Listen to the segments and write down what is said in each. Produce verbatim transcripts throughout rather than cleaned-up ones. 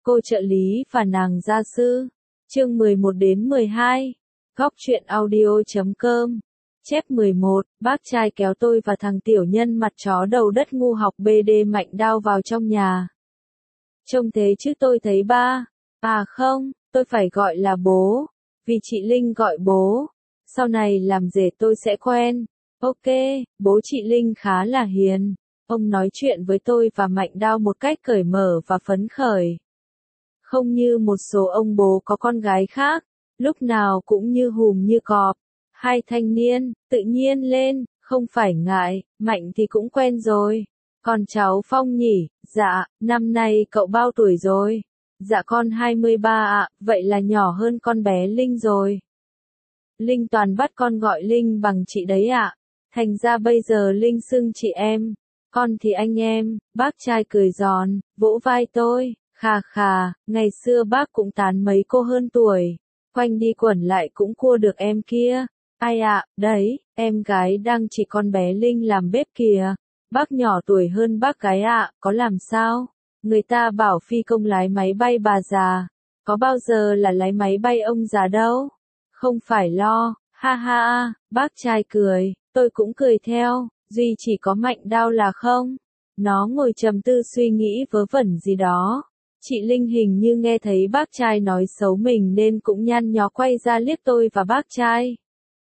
Cô trợ lý và nàng gia sư. Chương mười một đến mười hai. Góc truyện audio chấm com. Chép mười một, bác trai kéo tôi và thằng tiểu nhân mặt chó đầu đất ngu học bê đê Mạnh Đao vào trong nhà. Trông thế chứ tôi thấy ba. À không, tôi phải gọi là bố. Vì chị Linh gọi bố. Sau này làm rể tôi sẽ quen. Ok, bố chị Linh khá là hiền. Ông nói chuyện với tôi và Mạnh Đao một cách cởi mở và phấn khởi. Không như một số ông bố có con gái khác, lúc nào cũng như hùm như cọp. Hai thanh niên, tự nhiên lên, không phải ngại, Mạnh thì cũng quen rồi. Còn cháu Phong nhỉ, dạ, năm nay cậu bao tuổi rồi? Dạ con hai mươi ba ạ, vậy là nhỏ hơn con bé Linh rồi. Linh toàn bắt con gọi Linh bằng chị đấy ạ. Thành ra bây giờ Linh xưng chị em, con thì anh em. Bác trai cười giòn, vỗ vai tôi, khà khà, ngày xưa bác cũng tán mấy cô hơn tuổi. Quanh đi quẩn lại cũng cua được em kia. Ai ạ, đấy, em gái đang chỉ con bé Linh làm bếp kìa. Bác nhỏ tuổi hơn bác gái ạ, có làm sao? Người ta bảo phi công lái máy bay bà già. Có bao giờ là lái máy bay ông già đâu. Không phải lo, ha ha, bác trai cười, tôi cũng cười theo, duy chỉ có Mạnh Đao là không. Nó ngồi trầm tư suy nghĩ vớ vẩn gì đó. Chị Linh hình như nghe thấy bác trai nói xấu mình nên cũng nhăn nhó quay ra liếc tôi và bác trai.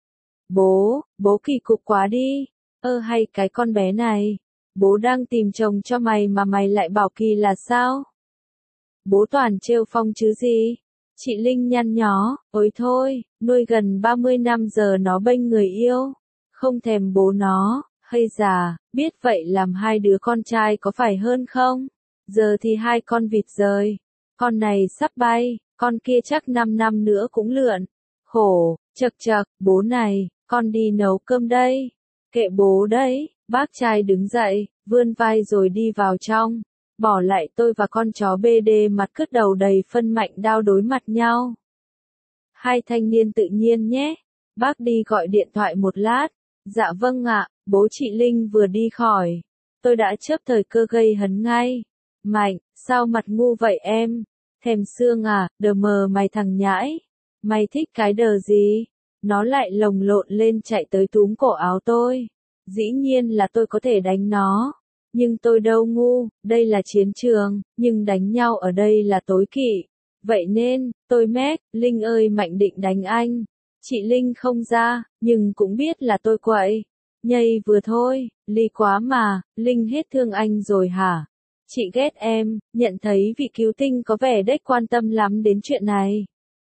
Bố, bố kỳ cục quá đi. Ơ hay cái con bé này. Bố đang tìm chồng cho mày mà mày lại bảo kỳ là sao? Bố toàn trêu Phong chứ gì? Chị Linh nhăn nhó, ôi thôi, nuôi gần ba mươi năm giờ nó bênh người yêu. Không thèm bố nó, hay già, biết vậy làm hai đứa con trai có phải hơn không? Giờ thì hai con vịt rời. Con này sắp bay, con kia chắc năm năm nữa cũng lượn. Khổ, chật chật, bố này, con đi nấu cơm đây. Kệ bố đấy, bác trai đứng dậy, vươn vai rồi đi vào trong. Bỏ lại tôi và con chó bê đê mặt cứt đầu đầy phân Mạnh Đao đối mặt nhau. Hai thanh niên tự nhiên nhé. Bác đi gọi điện thoại một lát. Dạ vâng ạ, bố chị Linh vừa đi khỏi. Tôi đã chớp thời cơ gây hấn ngay. Mạnh, sao mặt ngu vậy em? Thèm xương à, đờ mờ mày thằng nhãi. Mày thích cái đờ gì? Nó lại lồng lộn lên chạy tới túm cổ áo tôi. Dĩ nhiên là tôi có thể đánh nó. Nhưng tôi đâu ngu, đây là chiến trường, nhưng đánh nhau ở đây là tối kỵ. Vậy nên, tôi mét, Linh ơi Mạnh định đánh anh. Chị Linh không ra, nhưng cũng biết là tôi quậy. Nhây vừa thôi, ly quá mà, Linh hết thương anh rồi hả? Chị ghét em, nhận thấy vị cứu tinh có vẻ đếch quan tâm lắm đến chuyện này.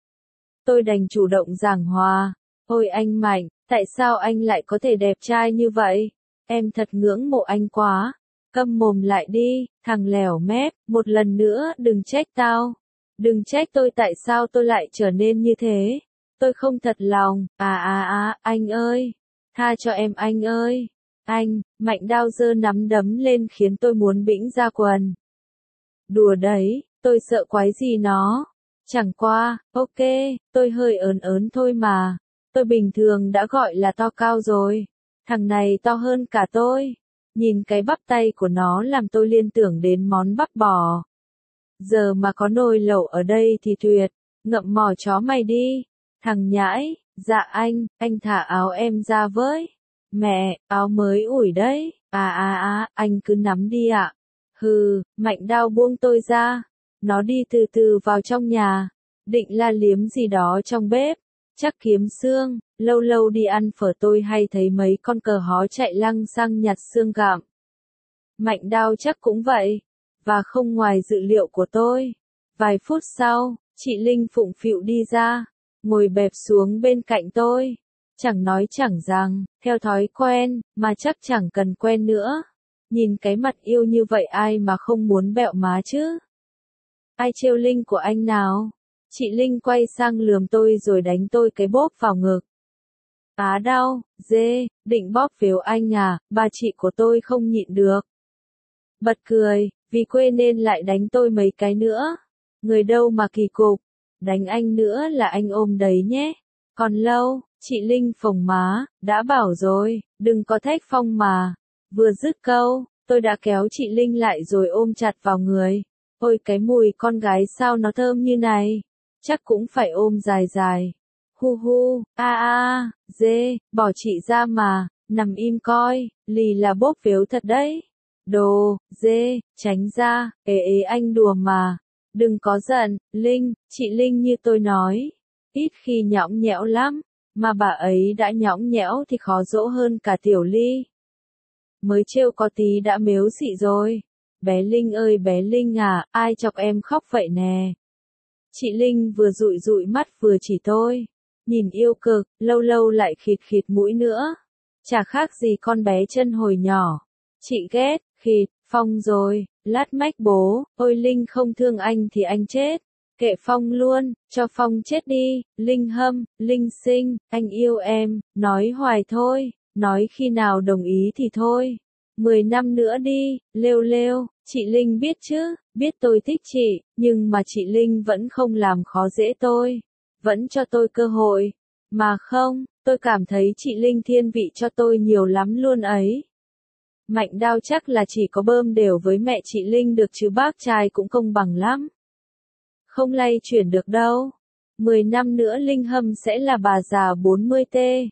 Tôi đành chủ động giảng hòa. Ôi anh Mạnh, tại sao anh lại có thể đẹp trai như vậy? Em thật ngưỡng mộ anh quá. Câm mồm lại đi, thằng lèo mép, một lần nữa đừng trách tao. Đừng trách tôi tại sao tôi lại trở nên như thế. Tôi không thật lòng, à à à, anh ơi. Tha cho em anh ơi. Anh, Mạnh Đao giơ nắm đấm lên khiến tôi muốn bĩnh ra quần. Đùa đấy, tôi sợ quái gì nó. Chẳng qua, ok, tôi hơi ớn ớn thôi mà. Tôi bình thường đã gọi là to cao rồi. Thằng này to hơn cả tôi. Nhìn cái bắp tay của nó làm tôi liên tưởng đến món bắp bò. Giờ mà có nồi lẩu ở đây thì tuyệt, ngậm mỏ chó mày đi. Thằng nhãi, dạ anh, anh thả áo em ra với. Mẹ, áo mới ủi đấy, à à à, anh cứ nắm đi ạ. Hừ, Mạnh Đao buông tôi ra. Nó đi từ từ vào trong nhà, định la liếm gì đó trong bếp. Chắc kiếm xương, lâu lâu đi ăn phở tôi hay thấy mấy con cờ hó chạy lăng xăng nhặt xương gặm. Mạnh Đao chắc cũng vậy, và không ngoài dự liệu của tôi. Vài phút sau, chị Linh phụng phịu đi ra, ngồi bẹp xuống bên cạnh tôi. Chẳng nói chẳng rằng, theo thói quen, mà chắc chẳng cần quen nữa. Nhìn cái mặt yêu như vậy ai mà không muốn bẹo má chứ? Ai trêu Linh của anh nào? Chị Linh quay sang lườm tôi rồi đánh tôi cái bóp vào ngực. Á đau, dê, định bóp phếu anh à, bà chị của tôi không nhịn được. Bật cười, vì quê nên lại đánh tôi mấy cái nữa. Người đâu mà kỳ cục, đánh anh nữa là anh ôm đấy nhé. Còn lâu, chị Linh phồng má, đã bảo rồi, đừng có thách Phong mà. Vừa dứt câu, tôi đã kéo chị Linh lại rồi ôm chặt vào người. Ôi cái mùi con gái sao nó thơm như này, chắc cũng phải ôm dài dài. Hu hu, a a, dê, bỏ chị ra mà, nằm im coi, lì là bốp phếu thật đấy. Đồ, dê, tránh ra, ế ế anh đùa mà. Đừng có giận, Linh, chị Linh như tôi nói, ít khi nhõng nhẽo lắm, mà bà ấy đã nhõng nhẽo thì khó dỗ hơn cả Tiểu Ly. Mới trêu có tí đã mếu xị rồi. Bé Linh ơi bé Linh à, ai chọc em khóc vậy nè. Chị Linh vừa dụi dụi mắt vừa chỉ tôi. Nhìn yêu cực, lâu lâu lại khịt khịt mũi nữa. Chả khác gì con bé chân hồi nhỏ. Chị ghét, khịt, Phong rồi, lát mách bố, ôi Linh không thương anh thì anh chết. Kệ Phong luôn, cho Phong chết đi, Linh hâm, Linh sinh, anh yêu em, nói hoài thôi, nói khi nào đồng ý thì thôi. Mười năm nữa đi, lêu lêu, chị Linh biết chứ, biết tôi thích chị, nhưng mà chị Linh vẫn không làm khó dễ tôi, vẫn cho tôi cơ hội. Mà không, tôi cảm thấy chị Linh thiên vị cho tôi nhiều lắm luôn ấy. Mạnh đao chắc là chỉ có bơm đều với mẹ chị Linh được chứ bác trai cũng công bằng lắm. Không lay chuyển được đâu. Mười năm nữa Linh hâm sẽ là bà già bốn mươi tê.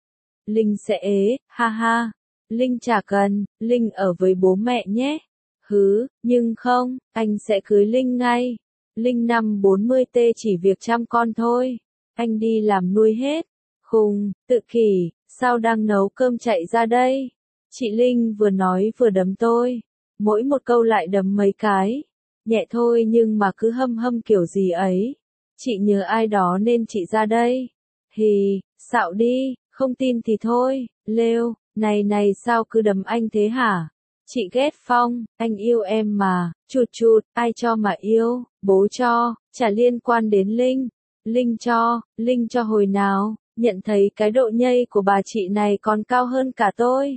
Linh sẽ ế, ha ha. Linh chả cần, Linh ở với bố mẹ nhé. Hứ, nhưng không, anh sẽ cưới Linh ngay. Linh năm bốn mươi tê chỉ việc chăm con thôi. Anh đi làm nuôi hết. Khùng, tự kỷ, sao đang nấu cơm chạy ra đây? Chị Linh vừa nói vừa đấm tôi. Mỗi một câu lại đấm mấy cái. Nhẹ thôi nhưng mà cứ hâm hâm kiểu gì ấy. Chị nhớ ai đó nên chị ra đây. Hì, xạo đi, không tin thì thôi, lêu, này này sao cứ đấm anh thế hả? Chị ghét Phong, anh yêu em mà, chụt chụt, ai cho mà yêu, bố cho, chả liên quan đến Linh. Linh cho, Linh cho hồi nào, nhận thấy cái độ nhây của bà chị này còn cao hơn cả tôi.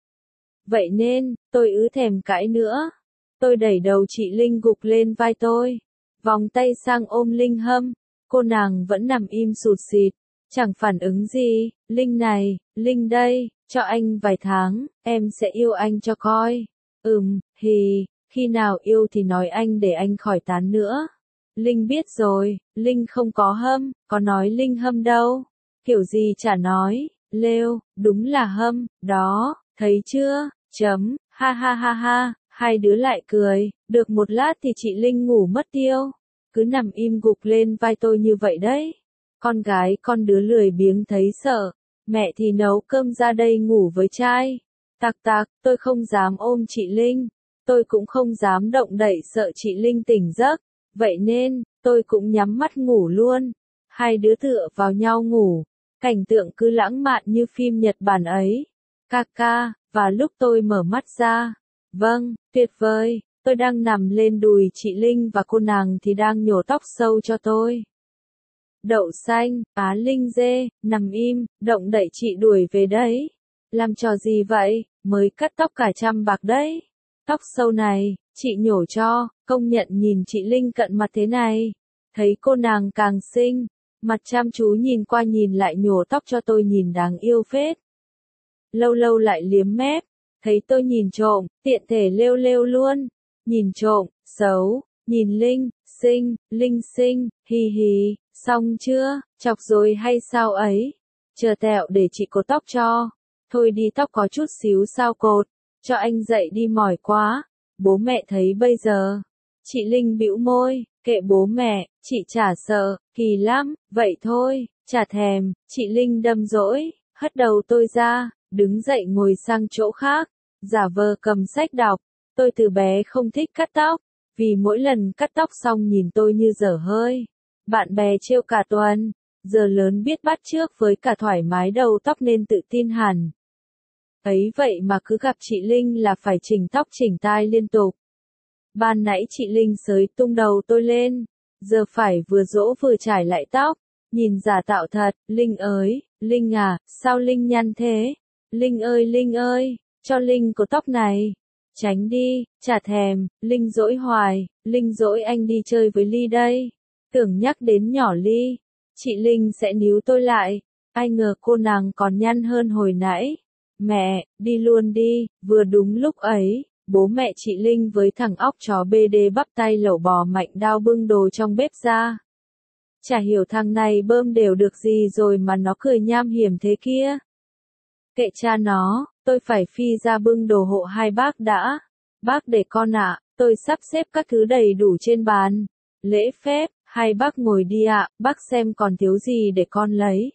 Vậy nên, tôi ứ thèm cãi nữa. Tôi đẩy đầu chị Linh gục lên vai tôi, vòng tay sang ôm Linh hâm, cô nàng vẫn nằm im sụt sịt, chẳng phản ứng gì. Linh này, Linh đây, cho anh vài tháng, em sẽ yêu anh cho coi. Ừm, hì, khi nào yêu thì nói anh để anh khỏi tán nữa. Linh biết rồi, Linh không có hâm, có nói Linh hâm đâu. Kiểu gì chả nói, lêu, đúng là hâm, đó, thấy chưa, chấm, ha ha ha ha. Hai đứa lại cười, được một lát thì chị Linh ngủ mất tiêu. Cứ nằm im gục lên vai tôi như vậy đấy. Con gái con đứa lười biếng thấy sợ. Mẹ thì nấu cơm ra đây ngủ với trai. Tặc tặc, tôi không dám ôm chị Linh. Tôi cũng không dám động đậy sợ chị Linh tỉnh giấc. Vậy nên, tôi cũng nhắm mắt ngủ luôn. Hai đứa tựa vào nhau ngủ. Cảnh tượng cứ lãng mạn như phim Nhật Bản ấy. Ca ca, và lúc tôi mở mắt ra. Vâng, tuyệt vời, tôi đang nằm lên đùi chị Linh và cô nàng thì đang nhổ tóc sâu cho tôi. Đậu xanh, Á Linh dê, nằm im, động đậy chị đuổi về đấy. Làm trò gì vậy, mới cắt tóc cả trăm bạc đấy. Tóc sâu này, chị nhổ cho, công nhận nhìn chị Linh cận mặt thế này. Thấy cô nàng càng xinh, mặt chăm chú nhìn qua nhìn lại nhổ tóc cho tôi nhìn đáng yêu phết. Lâu lâu lại liếm mép. Thấy tôi nhìn trộm, tiện thể lêu lêu luôn. Nhìn trộm, xấu, nhìn Linh, xinh, Linh xinh, hì hì, xong chưa, chọc rồi hay sao ấy? Chờ tẹo để chị cột tóc cho. Thôi đi tóc có chút xíu sao cột, cho anh dậy đi mỏi quá. Bố mẹ thấy bây giờ. Chị Linh bĩu môi, kệ bố mẹ, chị chả sợ, kỳ lắm, vậy thôi, chả thèm. Chị Linh đâm dỗi, hất đầu tôi ra, đứng dậy ngồi sang chỗ khác. Giả vờ cầm sách đọc, tôi từ bé không thích cắt tóc, vì mỗi lần cắt tóc xong nhìn tôi như dở hơi. Bạn bè trêu cả tuần, giờ lớn biết bắt chước với cả thoải mái đầu tóc nên tự tin hẳn. Ấy vậy mà cứ gặp chị Linh là phải chỉnh tóc chỉnh tai liên tục. Ban nãy chị Linh xới tung đầu tôi lên, giờ phải vừa dỗ vừa trải lại tóc, nhìn giả tạo thật. Linh ơi, Linh à, sao Linh nhăn thế? Linh ơi Linh ơi. Cho Linh cột tóc này. Tránh đi, chả thèm, Linh dỗi hoài, Linh dỗi anh đi chơi với Ly đây. Tưởng nhắc đến nhỏ Ly, chị Linh sẽ níu tôi lại. Ai ngờ cô nàng còn nhăn hơn hồi nãy. Mẹ, đi luôn đi, vừa đúng lúc ấy, Bố mẹ chị Linh với thằng óc chó bê đê bắp tay lẩu bò Mạnh Đao bưng đồ trong bếp ra. Chả hiểu thằng này bơm đều được gì rồi mà nó cười nham hiểm thế kia. Kệ cha nó, tôi phải phi ra bưng đồ hộ hai bác đã. Bác để con ạ, tôi sắp xếp các thứ đầy đủ trên bàn. Lễ phép, hai bác ngồi đi ạ, bác xem còn thiếu gì để con lấy.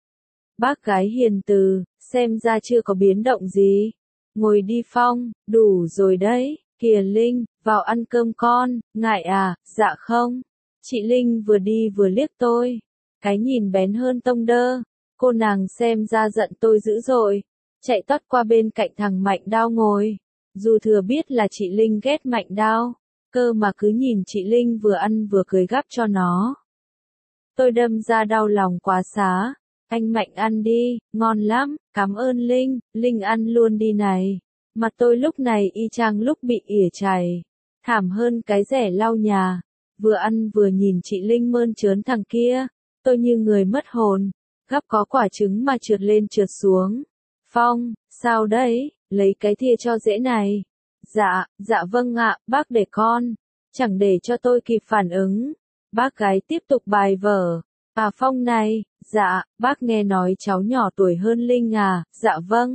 Bác gái hiền từ, xem ra chưa có biến động gì. Ngồi đi Phong, đủ rồi đấy, kìa Linh, vào ăn cơm con, ngại à, dạ không. Chị Linh vừa đi vừa liếc tôi, cái nhìn bén hơn tông đơ, cô nàng xem ra giận tôi dữ dội, chạy tót qua bên cạnh thằng Mạnh Đao ngồi, dù thừa biết là chị Linh ghét Mạnh Đao, cơ mà cứ nhìn chị Linh vừa ăn vừa cười gắp cho nó. Tôi đâm ra đau lòng quá xá. Anh Mạnh ăn đi, ngon lắm, cảm ơn Linh, Linh ăn luôn đi này. Mặt tôi lúc này y chang lúc bị ỉa chảy, thảm hơn cái rẻ lau nhà. Vừa ăn vừa nhìn chị Linh mơn trớn thằng kia, tôi như người mất hồn, gắp có quả trứng mà trượt lên trượt xuống. Phong, sao đấy, lấy cái thìa cho dễ này. Dạ, dạ vâng ạ, bác để con. Chẳng để cho tôi kịp phản ứng. Bác gái tiếp tục bài vở. À Phong này, dạ, bác nghe nói cháu nhỏ tuổi hơn Linh à, dạ vâng.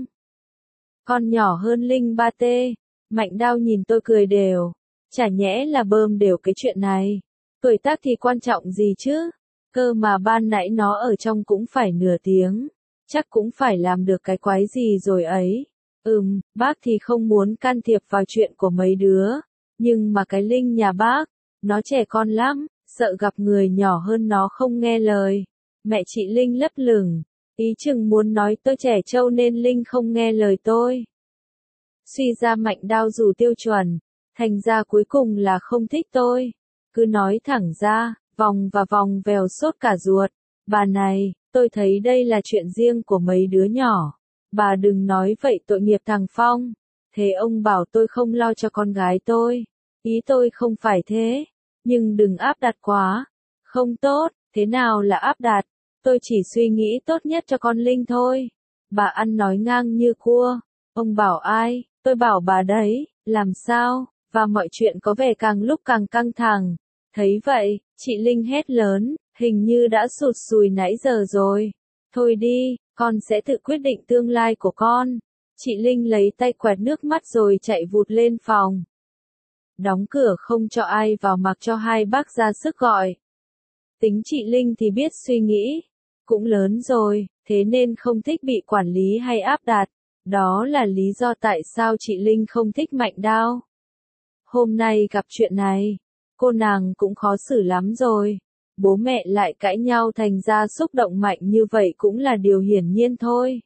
Con nhỏ hơn Linh ba tê. Mạnh Đao nhìn tôi cười đều. Chả nhẽ là bơm đều cái chuyện này. Tuổi tác thì quan trọng gì chứ? Cơ mà ban nãy nó ở trong cũng phải nửa tiếng. Chắc cũng phải làm được cái quái gì rồi ấy. Ừm, bác thì không muốn can thiệp vào chuyện của mấy đứa. Nhưng mà cái Linh nhà bác, nó trẻ con lắm, sợ gặp người nhỏ hơn nó không nghe lời. Mẹ chị Linh lấp lửng, ý chừng muốn nói tôi trẻ trâu nên Linh không nghe lời tôi. Suy ra Mạnh Đao dù tiêu chuẩn, thành ra cuối cùng là không thích tôi. Cứ nói thẳng ra, vòng và vòng vèo sốt cả ruột. Bà này, tôi thấy đây là chuyện riêng của mấy đứa nhỏ. Bà đừng nói vậy tội nghiệp thằng Phong. Thế ông bảo tôi không lo cho con gái tôi. Ý tôi không phải thế. Nhưng đừng áp đặt quá. Không tốt, thế nào là áp đặt? Tôi chỉ suy nghĩ tốt nhất cho con Linh thôi. Bà ăn nói ngang như cua. Ông bảo ai? Tôi bảo bà đấy. Làm sao? Và mọi chuyện có vẻ càng lúc càng căng thẳng. Thấy vậy, chị Linh hét lớn, hình như đã sụt sùi nãy giờ rồi. Thôi đi, con sẽ tự quyết định tương lai của con. Chị Linh lấy tay quẹt nước mắt rồi chạy vụt lên phòng. Đóng cửa không cho ai vào mặc cho hai bác ra sức gọi. Tính chị Linh thì biết suy nghĩ. Cũng lớn rồi, thế nên không thích bị quản lý hay áp đặt. Đó là lý do tại sao chị Linh không thích Mạnh Đao. Hôm nay gặp chuyện này, cô nàng cũng khó xử lắm rồi. Bố mẹ lại cãi nhau thành ra xúc động mạnh như vậy cũng là điều hiển nhiên thôi.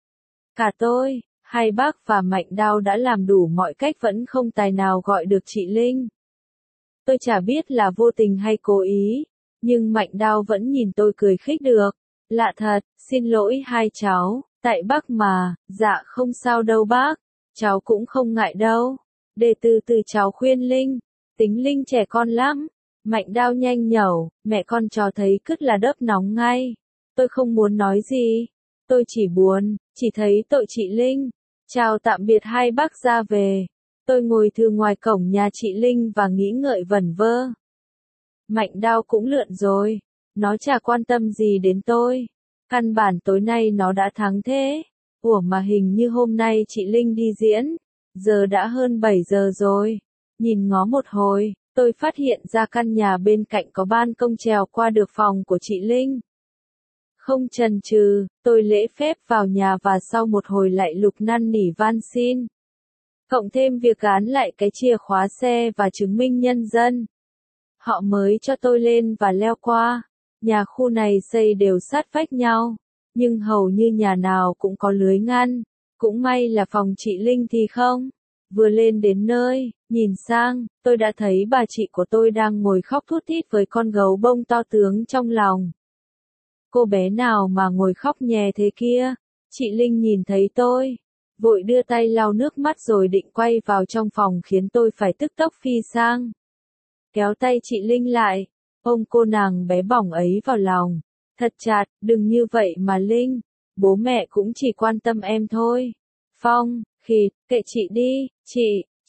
Cả tôi, hai bác và Mạnh Đao đã làm đủ mọi cách vẫn không tài nào gọi được chị Linh. Tôi chả biết là vô tình hay cố ý, nhưng Mạnh Đao vẫn nhìn tôi cười khích được. Lạ thật, xin lỗi hai cháu, tại bác mà, dạ không sao đâu bác, cháu cũng không ngại đâu. Để từ từ cháu khuyên Linh, tính Linh trẻ con lắm. Mạnh Đao nhanh nhẩu, mẹ con cho thấy cứt là đớp nóng ngay. Tôi không muốn nói gì, tôi chỉ buồn, chỉ thấy tội chị Linh. Chào tạm biệt hai bác ra về. Tôi ngồi thư ngoài cổng nhà chị Linh và nghĩ ngợi vẩn vơ. Mạnh Đao cũng lượn rồi, nó chả quan tâm gì đến tôi. Căn bản tối nay nó đã thắng thế. Ủa mà hình như hôm nay chị Linh đi diễn. Giờ đã hơn bảy giờ rồi. Nhìn ngó một hồi, tôi phát hiện ra căn nhà bên cạnh có ban công trèo qua được phòng của chị Linh. Không chần chừ, tôi lễ phép vào nhà và sau một hồi lại lục năn nỉ van xin. Cộng thêm việc gán lại cái chìa khóa xe và chứng minh nhân dân. Họ mới cho tôi lên và leo qua. Nhà khu này xây đều sát vách nhau, nhưng hầu như nhà nào cũng có lưới ngăn. Cũng may là phòng chị Linh thì không. Vừa lên đến nơi, nhìn sang, tôi đã thấy bà chị của tôi đang ngồi khóc thút thít với con gấu bông to tướng trong lòng. Cô bé nào mà ngồi khóc nhè thế kia? Chị Linh nhìn thấy tôi, vội đưa tay lau nước mắt rồi định quay vào trong phòng khiến tôi phải tức tốc phi sang. Kéo tay chị Linh lại, ôm cô nàng bé bỏng ấy vào lòng. Thật chặt, đừng như vậy mà Linh, bố mẹ cũng chỉ quan tâm em thôi. Phong, khịt, kệ chị đi, chị,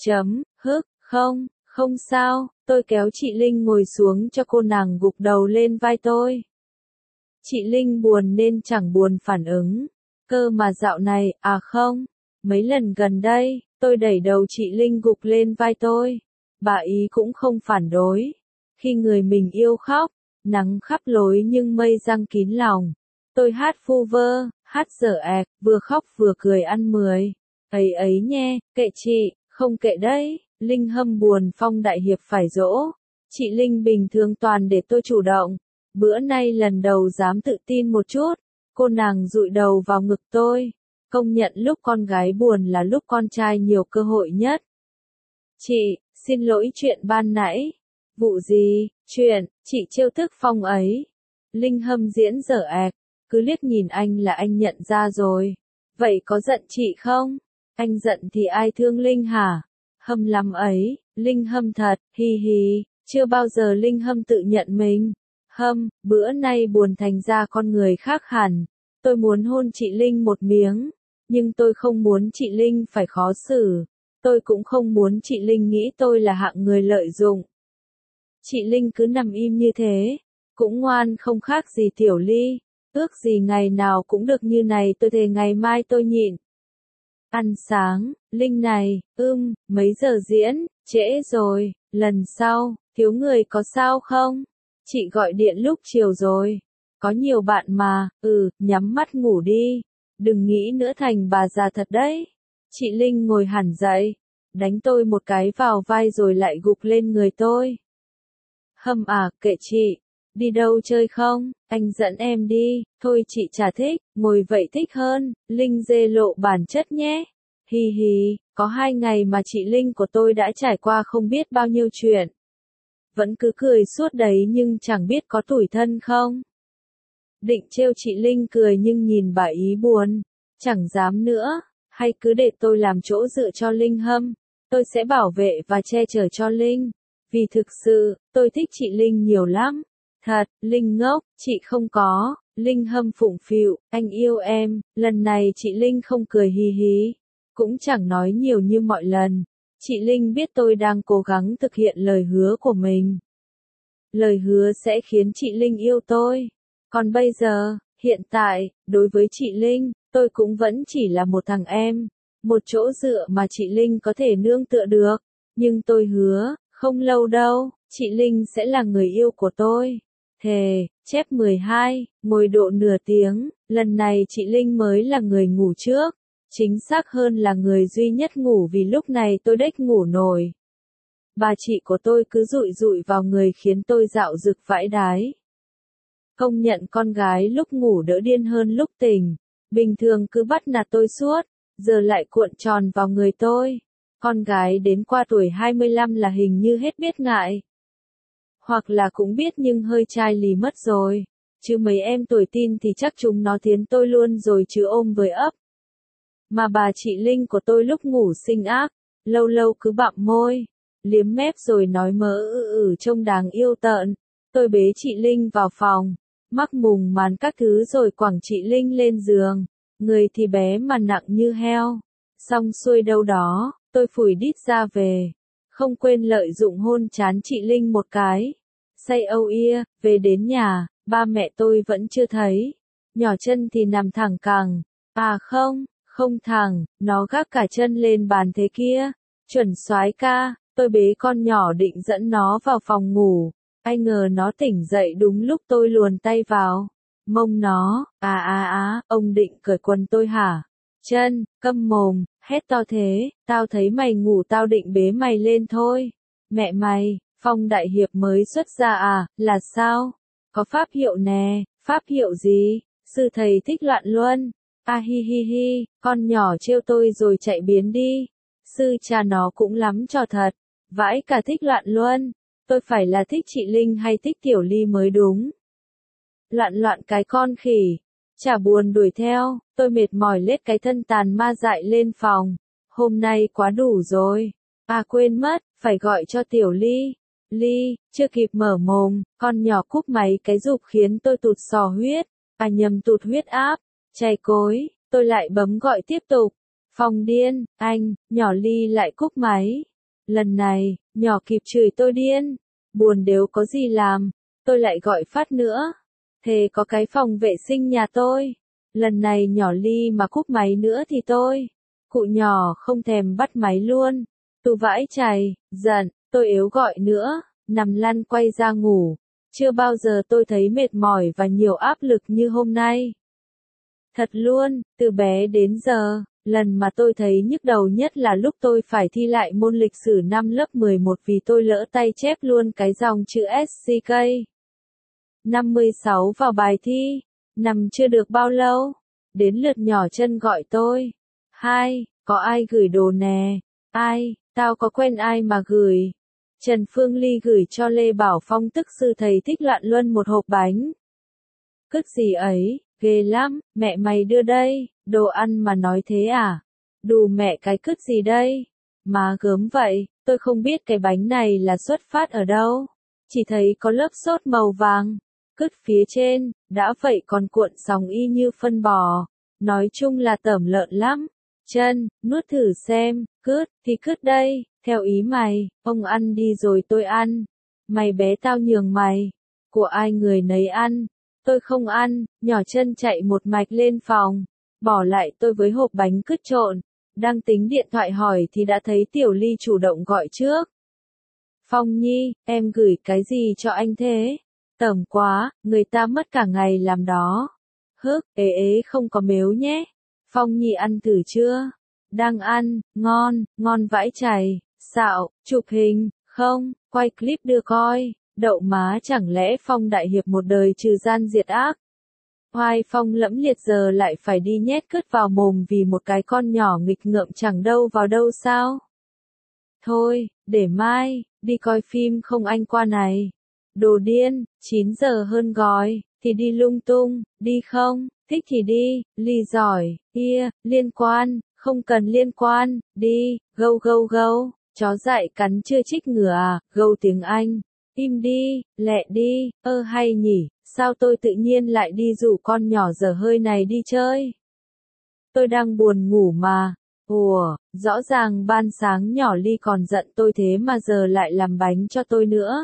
Chấm, hức, không, không sao, tôi kéo chị Linh ngồi xuống cho cô nàng gục đầu lên vai tôi. Chị Linh buồn nên chẳng buồn phản ứng. Cơ mà dạo này, à không, mấy lần gần đây, tôi đẩy đầu chị Linh gục lên vai tôi. Bà ý cũng không phản đối. Khi người mình yêu khóc, nắng khắp lối nhưng mây giăng kín lòng. Tôi hát vu vơ, hát dở ẹc, vừa khóc vừa cười ăn mười. Ấy ấy nhé, kệ chị, không kệ đấy, Linh hâm buồn Phong đại hiệp phải dỗ. Chị Linh bình thường toàn để tôi chủ động. Bữa nay lần đầu dám tự tin một chút, cô nàng dụi đầu vào ngực tôi. Công nhận lúc con gái buồn là lúc con trai nhiều cơ hội nhất. Chị, xin lỗi chuyện ban nãy. Vụ gì, chuyện, chị trêu tức Phong ấy. Linh hâm diễn dở ẹc, cứ liếc nhìn anh là anh nhận ra rồi. Vậy có giận chị không? Anh giận thì ai thương Linh hả? Hâm lắm ấy, Linh hâm thật, hi hi, chưa bao giờ Linh hâm tự nhận mình. Hâm, bữa nay buồn thành ra con người khác hẳn. Tôi muốn hôn chị Linh một miếng, nhưng tôi không muốn chị Linh phải khó xử. Tôi cũng không muốn chị Linh nghĩ tôi là hạng người lợi dụng. Chị Linh cứ nằm im như thế, cũng ngoan không khác gì Tiểu Ly. Ước gì ngày nào cũng được như này, tôi thề ngày mai tôi nhịn. Ăn sáng, Linh này, ưm, mấy giờ diễn, trễ rồi, lần sau, thiếu người có sao không? Chị gọi điện lúc chiều rồi. Có nhiều bạn mà, ừ, nhắm mắt ngủ đi. Đừng nghĩ nữa thành bà già thật đấy. Chị Linh ngồi hẳn dậy, đánh tôi một cái vào vai rồi lại gục lên người tôi. Hâm à, kệ chị. Đi đâu chơi không? Anh dẫn em đi. Thôi chị chả thích, ngồi vậy thích hơn. Linh dê lộ bản chất nhé. Hi hi, có hai ngày mà chị Linh của tôi đã trải qua không biết bao nhiêu chuyện. Vẫn cứ cười suốt đấy nhưng chẳng biết có tủi thân không. Định trêu chị Linh cười nhưng nhìn bà ý buồn. Chẳng dám nữa, hay cứ để tôi làm chỗ dựa cho Linh hâm. Tôi sẽ bảo vệ và che chở cho Linh. Vì thực sự, tôi thích chị Linh nhiều lắm. Thật, Linh ngốc, chị không có. Linh hâm phụng phịu, anh yêu em. Lần này chị Linh không cười hì hí. Cũng chẳng nói nhiều như mọi lần. Chị Linh biết tôi đang cố gắng thực hiện lời hứa của mình. Lời hứa sẽ khiến chị Linh yêu tôi. Còn bây giờ, hiện tại, đối với chị Linh, tôi cũng vẫn chỉ là một thằng em. Một chỗ dựa mà chị Linh có thể nương tựa được. Nhưng tôi hứa, không lâu đâu, chị Linh sẽ là người yêu của tôi. Thề, chép mười hai, ngồi độ nửa tiếng, lần này chị Linh mới là người ngủ trước. Chính xác hơn là người duy nhất ngủ vì lúc này tôi đếch ngủ nổi. Bà chị của tôi cứ dụi dụi vào người khiến tôi dạo dực vãi đái. Công nhận con gái lúc ngủ đỡ điên hơn lúc tỉnh. Bình thường cứ bắt nạt tôi suốt, giờ lại cuộn tròn vào người tôi. Con gái đến qua tuổi hai mươi lăm là hình như hết biết ngại. Hoặc là cũng biết nhưng hơi chai lì mất rồi. Chứ mấy em tuổi teen thì chắc chúng nó tiến tôi luôn rồi chứ ôm với ấp. Mà bà chị Linh của tôi lúc ngủ xinh ác, lâu lâu cứ bặm môi, liếm mép rồi nói mớ ư ử trông đáng yêu tợn. Tôi bế chị Linh vào phòng, mắc mùng màn các thứ rồi quẳng chị Linh lên giường, người thì bé mà nặng như heo. Xong xuôi đâu đó, tôi phủi đít ra về, không quên lợi dụng hôn trán chị Linh một cái. Say âu ia, về đến nhà, ba mẹ tôi vẫn chưa thấy. Nhỏ chân thì nằm thẳng cẳng, à không. Không thẳng, nó gác cả chân lên bàn thế kia. Chuẩn soái ca, tôi bế con nhỏ định dẫn nó vào phòng ngủ. Ai ngờ nó tỉnh dậy đúng lúc tôi luồn tay vào. Mông nó, à à à, ông định cởi quần tôi hả? Chân, câm mồm, hét to thế, tao thấy mày ngủ tao định bế mày lên thôi. Mẹ mày, Phong đại hiệp mới xuất ra à, là sao? Có pháp hiệu nè, pháp hiệu gì? Sư thầy thích loạn luân. A hi hi hi, con nhỏ trêu tôi rồi chạy biến đi. Sư cha nó cũng lắm trò thật. Vãi cả thích loạn luôn. Tôi phải là thích chị Linh hay thích Tiểu Ly mới đúng. Loạn loạn cái con khỉ. Chả buồn đuổi theo, tôi mệt mỏi lết cái thân tàn ma dại lên phòng. Hôm nay quá đủ rồi. À quên mất, phải gọi cho Tiểu Ly. Ly, chưa kịp mở mồm, con nhỏ cúp máy cái rụp khiến tôi tụt sò huyết. À nhầm tụt huyết áp. Chay cối, tôi lại bấm gọi tiếp tục. Phong điên, anh, nhỏ Ly lại cúp máy. lần này, nhỏ kịp chửi tôi điên. Buồn đếu có gì làm, tôi lại gọi phát nữa. Thế có cái phòng vệ sinh nhà tôi. Lần này nhỏ Ly mà cúp máy nữa thì tôi. Cụ nhỏ không thèm bắt máy luôn. Tu vãi chày, giận, tôi yếu gọi nữa, nằm lăn quay ra ngủ. Chưa bao giờ tôi thấy mệt mỏi và nhiều áp lực như hôm nay. Thật luôn, từ bé đến giờ, lần mà tôi thấy nhức đầu nhất là lúc tôi phải thi lại môn lịch sử năm lớp mười một vì tôi lỡ tay chép luôn cái dòng chữ ét xê ca. năm mươi sáu vào bài thi, nằm chưa được bao lâu, đến lượt nhỏ chân gọi tôi. Hai, có ai gửi đồ nè? Ai, tao có quen ai mà gửi. Trần Phương Ly gửi cho Lê Bảo Phong tức sư thầy thích loạn luân một hộp bánh. Cứt gì ấy, ghê lắm, mẹ mày đưa đây, đồ ăn mà nói thế à? Đù mẹ cái cứt gì đây? Má gớm vậy, tôi không biết cái bánh này là xuất phát ở đâu. Chỉ thấy có lớp sốt màu vàng, cứt phía trên, đã vậy còn cuộn sóng y như phân bò. Nói chung là tởm lợn lắm. Chân, nuốt thử xem, cứt, thì cứt đây, theo ý mày, ông ăn đi rồi tôi ăn. Mày bé tao nhường mày, của ai người nấy ăn. Tôi không ăn, nhỏ chân chạy một mạch lên phòng, bỏ lại tôi với hộp bánh cứt trộn. Đang tính điện thoại hỏi thì đã thấy Tiểu Ly chủ động gọi trước. Phong Nhi, em gửi cái gì cho anh thế? Tởm quá, người ta mất cả ngày làm đó. Hức, ế ế không có mếu nhé. Phong Nhi ăn thử chưa? Đang ăn, ngon, ngon vãi chày, xạo, chụp hình, không, quay clip đưa coi. Đậu má chẳng lẽ Phong đại hiệp một đời trừ gian diệt ác. Hoài Phong lẫm liệt giờ lại phải đi nhét cứt vào mồm vì một cái con nhỏ nghịch ngợm chẳng đâu vào đâu sao? Thôi, để mai, đi coi phim không anh qua này. Đồ điên, chín giờ hơn gói, thì đi lung tung, đi không, thích thì đi, Ly giỏi, kia, liên quan, không cần liên quan, đi, gâu gâu gâu, chó dại cắn chưa chích ngửa à, gâu tiếng Anh. Im đi, lẹ đi, ơ hay nhỉ, sao tôi tự nhiên lại đi rủ con nhỏ dở hơi này đi chơi? Tôi đang buồn ngủ mà. Ủa, rõ ràng ban sáng nhỏ Ly còn giận tôi thế mà giờ lại làm bánh cho tôi nữa.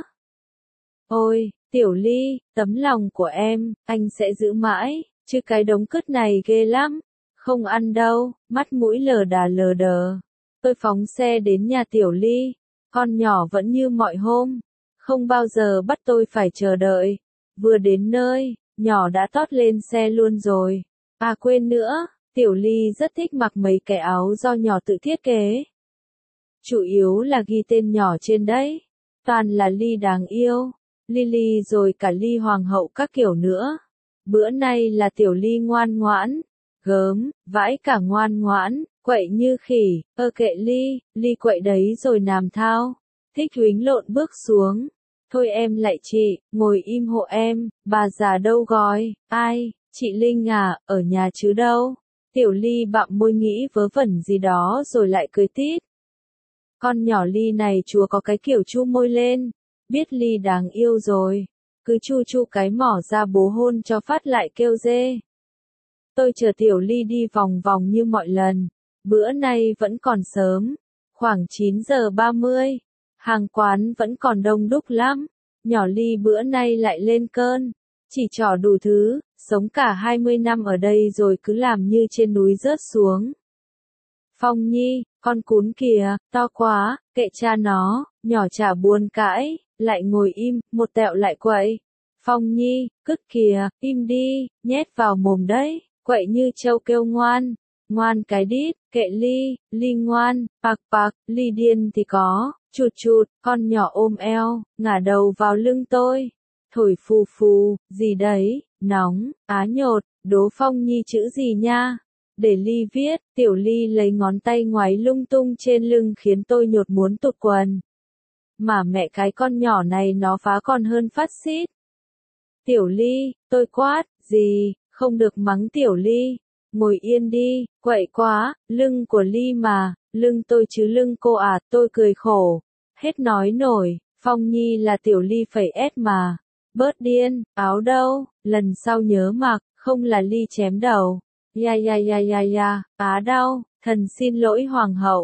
Ôi, Tiểu Ly, tấm lòng của em, anh sẽ giữ mãi, chứ cái đống cứt này ghê lắm. Không ăn đâu, mắt mũi lờ đà lờ đờ. Tôi phóng xe đến nhà Tiểu Ly, con nhỏ vẫn như mọi hôm. Không bao giờ bắt tôi phải chờ đợi. Vừa đến nơi, nhỏ đã tót lên xe luôn rồi. À quên nữa, Tiểu Ly rất thích mặc mấy cái áo do nhỏ tự thiết kế. Chủ yếu là ghi tên nhỏ trên đấy. Toàn là Ly đáng yêu, Lily rồi cả Ly hoàng hậu các kiểu nữa. Bữa nay là Tiểu Ly ngoan ngoãn, gớm, vãi cả ngoan ngoãn, quậy như khỉ, ơ kệ Ly, Ly quậy đấy rồi làm thao. Thích huýnh lộn bước xuống. Thôi em lại chị, ngồi im hộ em, bà già đâu gói, ai, chị Linh à, ở nhà chứ đâu. Tiểu Ly bặm môi nghĩ vớ vẩn gì đó rồi lại cười tít. Con nhỏ Ly này chúa có cái kiểu chu môi lên, biết Ly đáng yêu rồi, cứ chu chu cái mỏ ra bố hôn cho phát lại kêu dê. Tôi chờ Tiểu Ly đi vòng vòng như mọi lần, bữa nay vẫn còn sớm, khoảng chín giờ ba mươi. Hàng quán vẫn còn đông đúc lắm, nhỏ Ly bữa nay lại lên cơn, chỉ trỏ đủ thứ, sống cả hai mươi năm ở đây rồi cứ làm như trên núi rớt xuống. Phong Nhi, con cún kìa, to quá, kệ cha nó, nhỏ chả buồn cãi, lại ngồi im, một tẹo lại quậy. Phong Nhi, cứt kìa, im đi, nhét vào mồm đấy, quậy như trâu kêu ngoan. Ngoan cái đít, kệ Ly, Ly ngoan, bạc bạc, Ly điên thì có, chụt chụt, con nhỏ ôm eo, ngả đầu vào lưng tôi. Thổi phù phù, gì đấy, nóng, á nhột, đố Phong Nhi chữ gì nha. Để Ly viết, Tiểu Ly lấy ngón tay ngoáy lung tung trên lưng khiến tôi nhột muốn tụt quần. Mà mẹ cái con nhỏ này nó phá còn hơn phát xít. Tiểu Ly, tôi quát, gì, không được mắng Tiểu Ly. Ngồi yên đi, quậy quá, lưng của Ly mà, lưng tôi chứ lưng cô à, tôi cười khổ. Hết nói nổi, Phong Nhi là Tiểu Ly phẩy ét mà. Bớt điên, áo đâu, lần sau nhớ mặc, không là Ly chém đầu. Ya ya ya ya ya, á đau, thần xin lỗi hoàng hậu.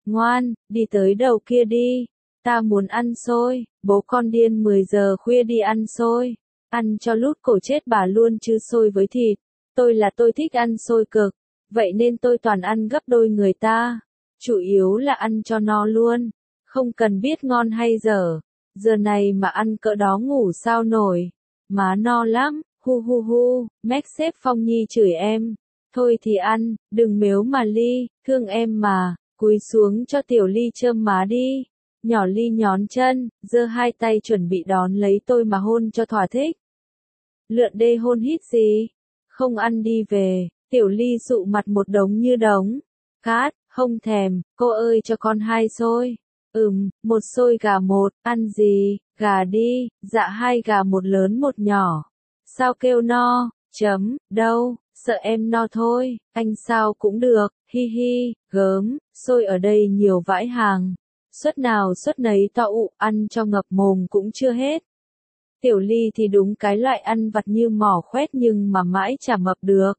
ngoan, đi tới đầu kia đi. Ta muốn ăn xôi, bố con điên mười giờ khuya đi ăn xôi. Ăn cho lút cổ chết bà luôn chứ xôi với thịt. Tôi là tôi thích ăn xôi cực, vậy nên tôi toàn ăn gấp đôi người ta. Chủ yếu là ăn cho no luôn, không cần biết ngon hay dở. Giờ này mà ăn cỡ đó ngủ sao nổi. Má no lắm, hu hu hu, Mac sếp Phong Nhi chửi em. Thôi thì ăn, đừng mếu mà Ly, thương em mà. Cúi xuống cho tiểu Ly chơm má đi. Nhỏ Ly nhón chân, giơ hai tay chuẩn bị đón lấy tôi mà hôn cho thỏa thích. Lượn đê hôn hít gì? Không ăn đi về. Tiểu Ly sụ mặt một đống như đống. Cát, không thèm, cô ơi cho con hai xôi. Ừm, một xôi gà một, ăn gì, gà đi, dạ hai gà một lớn một nhỏ. Sao kêu no, chấm, đâu, sợ em no thôi, anh sao cũng được, hi hi, gớm, xôi ở đây nhiều vãi hàng. Suất nào suất nấy to ụ, ăn cho ngập mồm cũng chưa hết. Tiểu Ly thì đúng cái loại ăn vặt như mỏ khoét nhưng mà mãi chả mập được.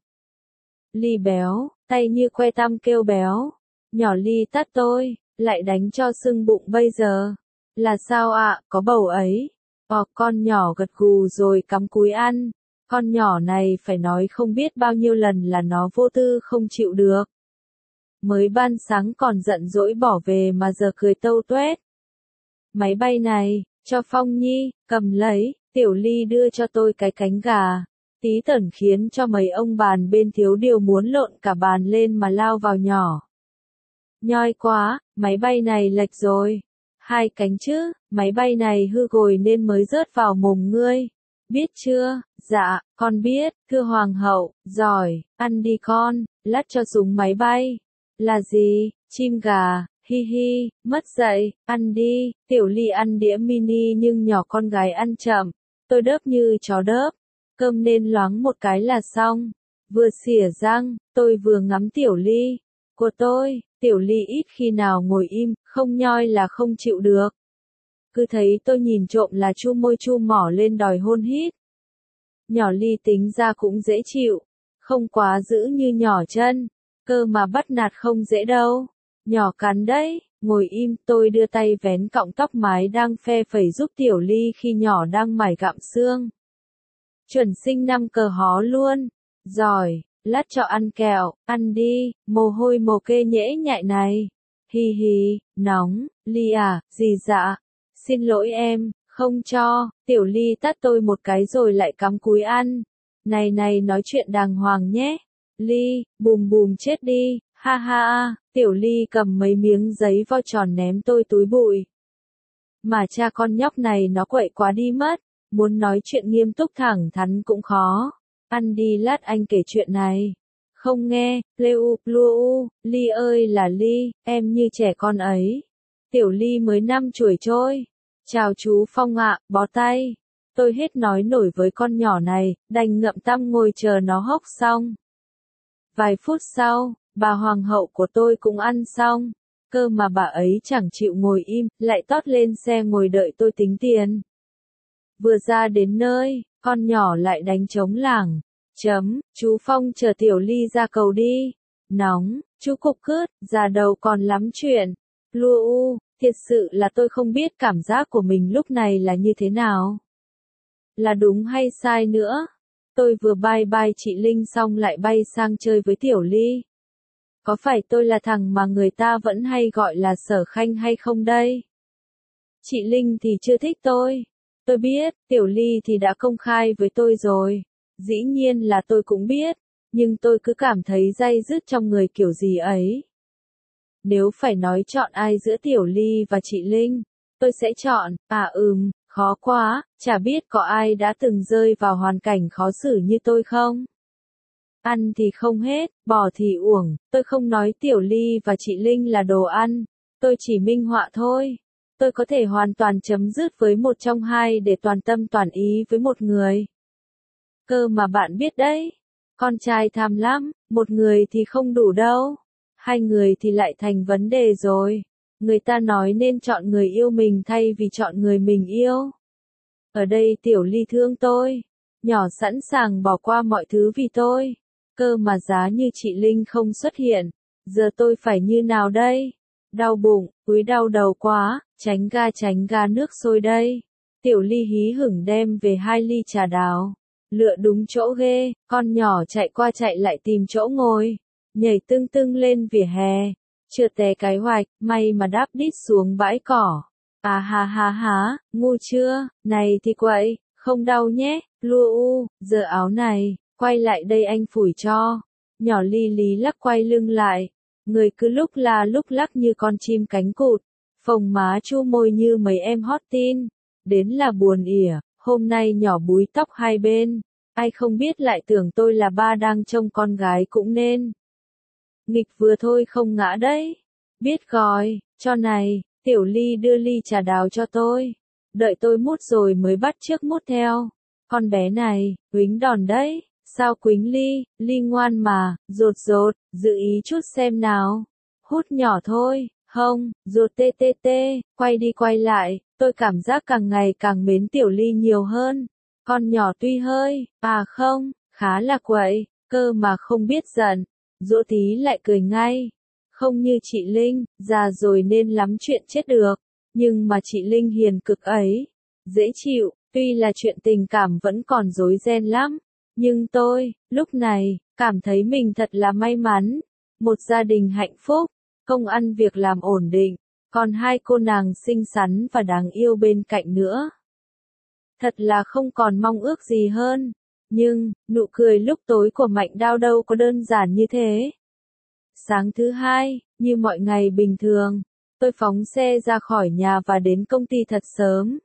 Ly béo, tay như que tăm kêu béo. Nhỏ Ly tát tôi, lại đánh cho sưng bụng bây giờ. Là sao ạ, à, có bầu ấy. Ờ, con nhỏ gật gù rồi cắm cúi ăn. Con nhỏ này phải nói không biết bao nhiêu lần là nó vô tư không chịu được. Mới ban sáng còn giận dỗi bỏ về mà giờ cười tâu tuét. Máy bay này, cho Phong Nhi, cầm lấy, Tiểu Ly đưa cho tôi cái cánh gà. Tí tởn khiến cho mấy ông bàn bên thiếu điều muốn lộn cả bàn lên mà lao vào nhỏ. Nhoi quá, máy bay này lệch rồi. Hai cánh chứ, máy bay này hư gồi nên mới rớt vào mồm ngươi. Biết chưa? Dạ, con biết, thưa hoàng hậu, giỏi, ăn đi con, lát cho súng máy bay. Là gì? Chim gà, hi hi, mất dậy, ăn đi. Tiểu Ly ăn đĩa mini nhưng nhỏ con gái ăn chậm. Tôi đớp như chó đớp. Cơm nên loáng một cái là xong. Vừa xỉa răng, tôi vừa ngắm Tiểu Ly. Của tôi, Tiểu Ly ít khi nào ngồi im, không nhoi là không chịu được. Cứ thấy tôi nhìn trộm là chu môi chu mỏ lên đòi hôn hít. Nhỏ Ly tính ra cũng dễ chịu, không quá dữ như nhỏ chân, cơ mà bắt nạt không dễ đâu. Nhỏ cắn đấy, ngồi im, tôi đưa tay vén cọng tóc mái đang phe phẩy giúp Tiểu Ly khi nhỏ đang mải gặm xương. Chuẩn sinh năm cờ hó luôn, giỏi, lát cho ăn kẹo, ăn đi, mồ hôi mồ kê nhễ nhại này. Hi hi, nóng, Ly à, gì dạ? Xin lỗi em, không cho. Tiểu Ly tát tôi một cái rồi lại cắm cúi ăn. Này này nói chuyện đàng hoàng nhé. Ly, bùm bùm chết đi, ha ha. Tiểu Ly cầm mấy miếng giấy vo tròn ném tôi túi bụi. Mà cha con nhóc này nó quậy quá đi mất. Muốn nói chuyện nghiêm túc thẳng thắn cũng khó. Ăn đi lát anh kể chuyện này. Không nghe, Leu, Lu, Ly ơi là Ly, em như trẻ con ấy. Tiểu Ly mới năm chuổi trôi. Chào chú Phong ạ, bó tay. Tôi hết nói nổi với con nhỏ này, đành ngậm tăm ngồi chờ nó hốc xong. Vài phút sau, bà hoàng hậu của tôi cũng ăn xong. Cơ mà bà ấy chẳng chịu ngồi im, lại tót lên xe ngồi đợi tôi tính tiền. Vừa ra đến nơi, con nhỏ lại đánh trống lảng. Chấm, chú Phong chờ Tiểu Ly ra cầu đi. Nóng, chú cục cứt, già đầu còn lắm chuyện. Lua u, thiệt sự là tôi không biết cảm giác của mình lúc này là như thế nào. Là đúng hay sai nữa. Tôi vừa bye bye chị Linh xong lại bay sang chơi với Tiểu Ly. Có phải tôi là thằng mà người ta vẫn hay gọi là Sở Khanh hay không đây? Chị Linh thì chưa thích tôi. Tôi biết, Tiểu Ly thì đã công khai với tôi rồi. Dĩ nhiên là tôi cũng biết, nhưng tôi cứ cảm thấy day dứt trong người kiểu gì ấy. Nếu phải nói chọn ai giữa Tiểu Ly và chị Linh, tôi sẽ chọn, à ừm, khó quá, chả biết có ai đã từng rơi vào hoàn cảnh khó xử như tôi không? Ăn thì không hết, bỏ thì uổng, tôi không nói Tiểu Ly và chị Linh là đồ ăn, tôi chỉ minh họa thôi. Tôi có thể hoàn toàn chấm dứt với một trong hai để toàn tâm toàn ý với một người. Cơ mà bạn biết đấy, con trai tham lắm, một người thì không đủ đâu, hai người thì lại thành vấn đề rồi. Người ta nói nên chọn người yêu mình thay vì chọn người mình yêu. Ở đây Tiểu Ly thương tôi, nhỏ sẵn sàng bỏ qua mọi thứ vì tôi. Cơ mà giá như chị Linh không xuất hiện, giờ tôi phải như nào đây? Đau bụng, cúi đau đầu quá, tránh ga tránh ga nước sôi đây. Tiểu Ly hí hửng đem về hai ly trà đào. Lựa đúng chỗ ghê, con nhỏ chạy qua chạy lại tìm chỗ ngồi. Nhảy tưng tưng lên vỉa hè. Chưa té cái hoạch, may mà đáp đít xuống bãi cỏ. À ha ha ha, ngu chưa, này thì quậy, không đau nhé, lua u, giờ áo này, quay lại đây anh phủi cho. Nhỏ Ly lý lắc quay lưng lại, người cứ lúc la lúc lắc như con chim cánh cụt, phồng má chu môi như mấy em hot teen. Đến là buồn ỉa, hôm nay nhỏ búi tóc hai bên, ai không biết lại tưởng tôi là ba đang trông con gái cũng nên. Nghịch vừa thôi không ngã đấy, biết gói, cho này. Tiểu Ly đưa ly trà đào cho tôi. Đợi tôi mút rồi mới bắt chước mút theo. Con bé này, quýnh đòn đấy. Sao quýnh Ly, Ly ngoan mà, rột rột, dự ý chút xem nào. Hút nhỏ thôi, không, rột tê tê tê, quay đi quay lại, tôi cảm giác càng ngày càng mến Tiểu Ly nhiều hơn. Con nhỏ tuy hơi, à không, khá là quậy, cơ mà không biết giận. Dỗ tí lại cười ngay. Không như chị Linh, già rồi nên lắm chuyện chết được, nhưng mà chị Linh hiền cực ấy, dễ chịu, tuy là chuyện tình cảm vẫn còn rối ren lắm, nhưng tôi, lúc này, cảm thấy mình thật là may mắn, một gia đình hạnh phúc, công ăn việc làm ổn định, còn hai cô nàng xinh xắn và đáng yêu bên cạnh nữa. Thật là không còn mong ước gì hơn, nhưng, nụ cười lúc tối của Mạnh Đao đâu có đơn giản như thế. Sáng thứ hai, như mọi ngày bình thường, tôi phóng xe ra khỏi nhà và đến công ty thật sớm.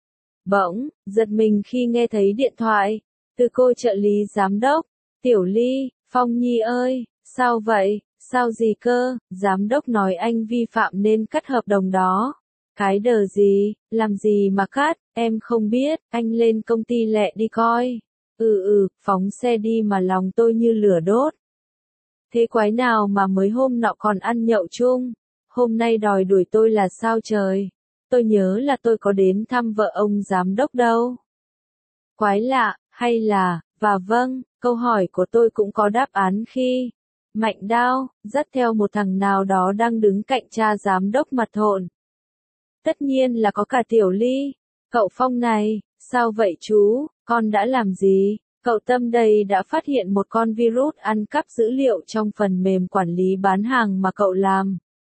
Bỗng, giật mình khi nghe thấy điện thoại, từ cô trợ lý giám đốc, Tiểu Ly, Phong Nhi ơi, sao vậy, sao gì cơ, giám đốc nói anh vi phạm nên cắt hợp đồng đó. Cái đờ gì, làm gì mà cắt, em không biết, anh lên công ty lẹ đi coi. Ừ ừ, phóng xe đi mà lòng tôi như lửa đốt. Thế quái nào mà mới hôm nọ còn ăn nhậu chung, hôm nay đòi đuổi tôi là sao trời, tôi nhớ là tôi có đến thăm vợ ông giám đốc đâu. Quái lạ, hay là, và vâng, câu hỏi của tôi cũng có đáp án khi Mạnh Đao dắt theo một thằng nào đó đang đứng cạnh cha giám đốc mặt thộn. Tất nhiên là có cả Tiểu Ly. Cậu Phong này, sao vậy chú, con đã làm gì? Cậu Tâm đây đã phát hiện một con virus ăn cắp dữ liệu trong phần mềm quản lý bán hàng mà cậu làm.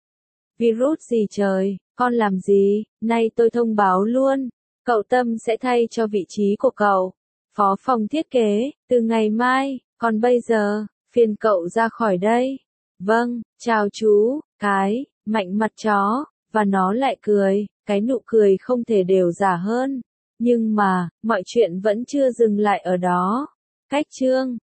Virus gì trời, con làm gì? Nay tôi thông báo luôn, cậu Tâm sẽ thay cho vị trí của cậu, phó phòng thiết kế, từ ngày mai, còn bây giờ, phiền cậu ra khỏi đây. Vâng, chào chú, cái, Mạnh mặt chó, và nó lại cười, cái nụ cười không thể đều giả hơn. Nhưng mà, mọi chuyện vẫn chưa dừng lại ở đó. Cách chương